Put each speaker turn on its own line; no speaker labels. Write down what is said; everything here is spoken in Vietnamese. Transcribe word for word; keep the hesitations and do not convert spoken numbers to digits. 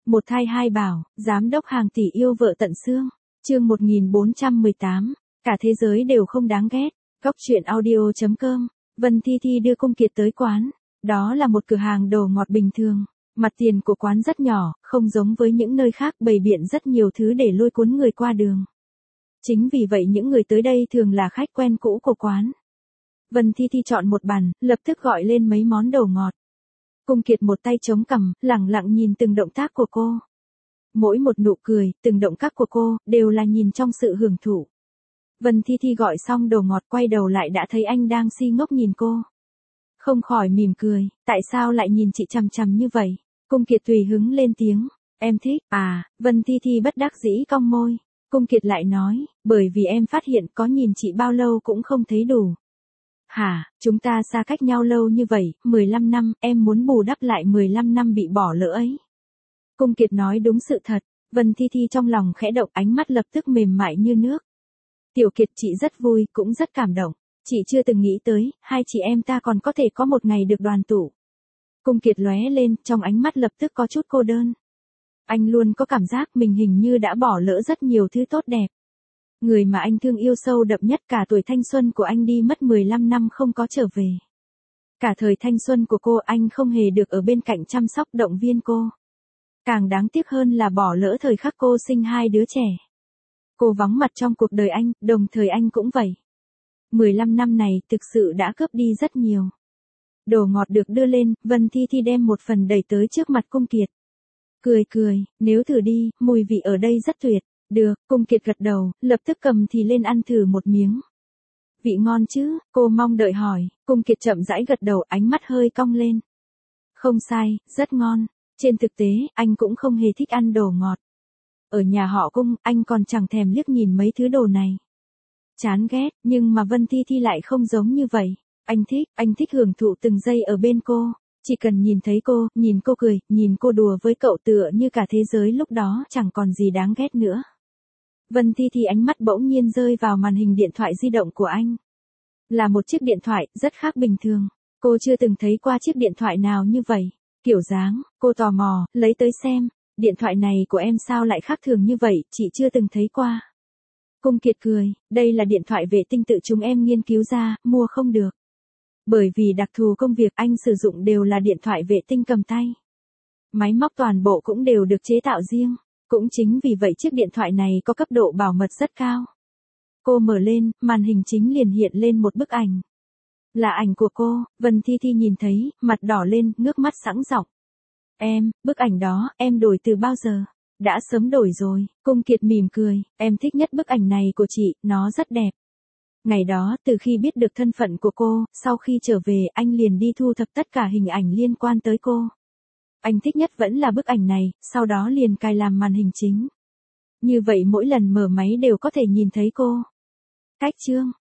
Một thai hai bảo, giám đốc hàng tỷ yêu vợ tận xương. Chương một nghìn bốn trăm mười tám, cả thế giới đều không đáng ghét. Góc truyện audio chấm com. Vân Thi Thi đưa Cung Kiệt tới quán. Đó là một cửa hàng đồ ngọt bình thường. Mặt tiền của quán rất nhỏ, không giống với những nơi khác bày biện rất nhiều thứ để lôi cuốn người qua đường. Chính vì vậy những người tới đây thường là khách quen cũ của quán. Vân Thi Thi chọn một bàn, lập tức gọi lên mấy món đồ ngọt. Cung Kiệt một tay chống cằm, lẳng lặng nhìn từng động tác của cô. Mỗi một nụ cười, từng động tác của cô, đều là nhìn trong sự hưởng thụ. Vân Thi Thi gọi xong đồ ngọt quay đầu lại đã thấy anh đang si ngốc nhìn cô. Không khỏi mỉm cười, tại sao lại nhìn chị chằm chằm như vậy? Cung Kiệt tùy hứng lên tiếng, em thích, à, Vân Thi Thi bất đắc dĩ cong môi. Cung Kiệt lại nói, bởi vì em phát hiện có nhìn chị bao lâu cũng không thấy đủ. Hả, chúng ta xa cách nhau lâu như vậy, mười lăm năm, em muốn bù đắp lại mười lăm năm bị bỏ lỡ ấy. Cung Kiệt nói đúng sự thật, Vân Thi Thi trong lòng khẽ động, ánh mắt lập tức mềm mại như nước. Tiểu Kiệt, chị rất vui, cũng rất cảm động. Chị chưa từng nghĩ tới, hai chị em ta còn có thể có một ngày được đoàn tụ. Cung Kiệt lóe lên, trong ánh mắt lập tức có chút cô đơn. Anh luôn có cảm giác mình hình như đã bỏ lỡ rất nhiều thứ tốt đẹp. Người mà anh thương yêu sâu đậm nhất, cả tuổi thanh xuân của anh đi mất mười lăm năm không có trở về. Cả thời thanh xuân của cô anh không hề được ở bên cạnh chăm sóc động viên cô. Càng đáng tiếc hơn là bỏ lỡ thời khắc cô sinh hai đứa trẻ. Cô vắng mặt trong cuộc đời anh, đồng thời anh cũng vậy. mười lăm năm này thực sự đã cướp đi rất nhiều. Đồ ngọt được đưa lên, Vân Thi Thi đem một phần đẩy tới trước mặt Cung Kiệt. Cười cười, nếu thử đi, mùi vị ở đây rất tuyệt. Được, Cung Kiệt gật đầu, lập tức cầm thì lên ăn thử một miếng. Vị ngon chứ, cô mong đợi hỏi. Cung Kiệt chậm rãi gật đầu, ánh mắt hơi cong lên. Không sai, rất ngon. Trên thực tế, anh cũng không hề thích ăn đồ ngọt. Ở nhà họ Cung, anh còn chẳng thèm liếc nhìn mấy thứ đồ này. Chán ghét, nhưng mà Vân Thi Thi lại không giống như vậy. Anh thích, anh thích hưởng thụ từng giây ở bên cô. Chỉ cần nhìn thấy cô, nhìn cô cười, nhìn cô đùa với cậu tựa như cả thế giới lúc đó chẳng còn gì đáng ghét nữa. Vân Thi Thi ánh mắt bỗng nhiên rơi vào màn hình điện thoại di động của anh. Là một chiếc điện thoại, rất khác bình thường. Cô chưa từng thấy qua chiếc điện thoại nào như vậy. Kiểu dáng, cô tò mò, lấy tới xem. Điện thoại này của em sao lại khác thường như vậy, chị chưa từng thấy qua. Cung Kiệt cười, đây là điện thoại vệ tinh tự chúng em nghiên cứu ra, mua không được. Bởi vì đặc thù công việc anh sử dụng đều là điện thoại vệ tinh cầm tay. Máy móc toàn bộ cũng đều được chế tạo riêng. Cũng chính vì vậy chiếc điện thoại này có cấp độ bảo mật rất cao. Cô mở lên, màn hình chính liền hiện lên một bức ảnh. Là ảnh của cô, Vân Thi Thi nhìn thấy, mặt đỏ lên, ngước mắt sẵn giọng. Em, bức ảnh đó, em đổi từ bao giờ? Đã sớm đổi rồi, Cung Kiệt mỉm cười, em thích nhất bức ảnh này của chị, nó rất đẹp. Ngày đó, từ khi biết được thân phận của cô, sau khi trở về anh liền đi thu thập tất cả hình ảnh liên quan tới cô. Anh thích nhất vẫn là bức ảnh này, sau đó liền cài làm màn hình chính. Như vậy mỗi lần mở máy đều có thể nhìn thấy cô. Cách chương,